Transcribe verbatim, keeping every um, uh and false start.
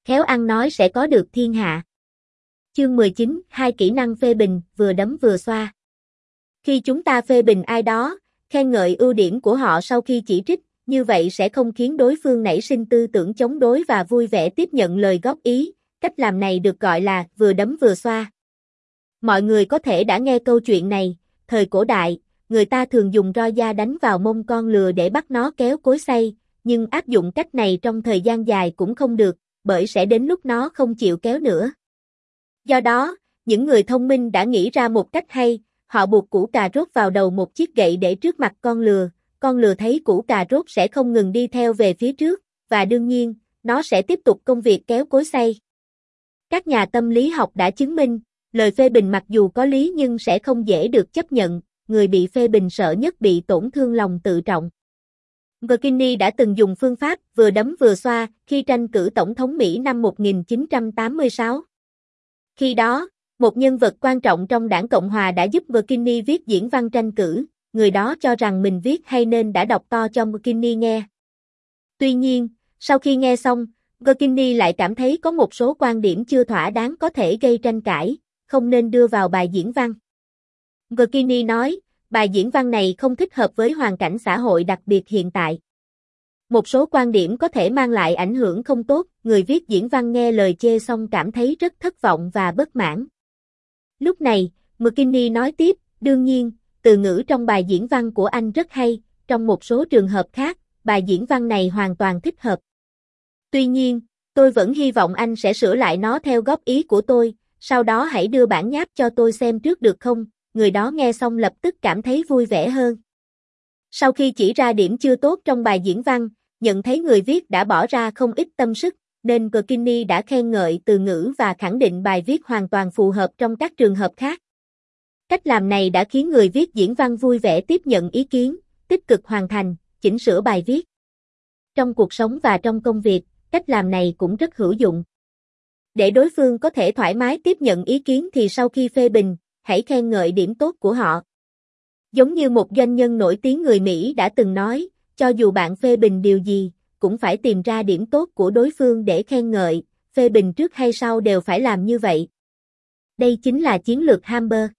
khéo ăn nói sẽ có được thiên hạ. Chương mười chín, hai kỹ năng phê bình, vừa đấm vừa xoa. Khi chúng ta phê bình ai đó, khen ngợi ưu điểm của họ sau khi chỉ trích, như vậy sẽ không khiến đối phương nảy sinh tư tưởng chống đối và vui vẻ tiếp nhận lời góp ý. Cách làm này được gọi là vừa đấm vừa xoa. Mọi người có thể đã nghe câu chuyện này, thời cổ đại, người ta thường dùng roi da đánh vào mông con lừa để bắt nó kéo cối xay, nhưng áp dụng cách này trong thời gian dài cũng không được, bởi sẽ đến lúc nó không chịu kéo nữa. Do đó, những người thông minh đã nghĩ ra một cách hay, họ buộc củ cà rốt vào đầu một chiếc gậy để trước mặt con lừa, con lừa thấy củ cà rốt sẽ không ngừng đi theo về phía trước, và đương nhiên, nó sẽ tiếp tục công việc kéo cối xay. Các nhà tâm lý học đã chứng minh, lời phê bình mặc dù có lý nhưng sẽ không dễ được chấp nhận, người bị phê bình sợ nhất bị tổn thương lòng tự trọng. Virginia đã từng dùng phương pháp vừa đấm vừa xoa khi tranh cử tổng thống Mỹ năm một nghìn chín trăm tám mươi sáu. Khi đó, một nhân vật quan trọng trong đảng Cộng hòa đã giúp Virginia viết diễn văn tranh cử, người đó cho rằng mình viết hay nên đã đọc to cho Virginia nghe. Tuy nhiên, sau khi nghe xong, Virginia lại cảm thấy có một số quan điểm chưa thỏa đáng có thể gây tranh cãi, không nên đưa vào bài diễn văn. Virginia nói, bài diễn văn này không thích hợp với hoàn cảnh xã hội đặc biệt hiện tại. Một số quan điểm có thể mang lại ảnh hưởng không tốt, người viết diễn văn nghe lời chê xong cảm thấy rất thất vọng và bất mãn. Lúc này, Virginia nói tiếp, đương nhiên, từ ngữ trong bài diễn văn của anh rất hay, trong một số trường hợp khác, bài diễn văn này hoàn toàn thích hợp. Tuy nhiên, tôi vẫn hy vọng anh sẽ sửa lại nó theo góp ý của tôi, sau đó hãy đưa bản nháp cho tôi xem trước được không? Người đó nghe xong lập tức cảm thấy vui vẻ hơn. Sau khi chỉ ra điểm chưa tốt trong bài diễn văn, nhận thấy người viết đã bỏ ra không ít tâm sức, nên Virginia đã khen ngợi từ ngữ và khẳng định bài viết hoàn toàn phù hợp trong các trường hợp khác. Cách làm này đã khiến người viết diễn văn vui vẻ tiếp nhận ý kiến, tích cực hoàn thành, chỉnh sửa bài viết. Trong cuộc sống và trong công việc, cách làm này cũng rất hữu dụng. Để đối phương có thể thoải mái tiếp nhận ý kiến thì sau khi phê bình, hãy khen ngợi điểm tốt của họ. Giống như một doanh nhân nổi tiếng người Mỹ đã từng nói, cho dù bạn phê bình điều gì, cũng phải tìm ra điểm tốt của đối phương để khen ngợi, phê bình trước hay sau đều phải làm như vậy. Đây chính là chiến lược Hammer.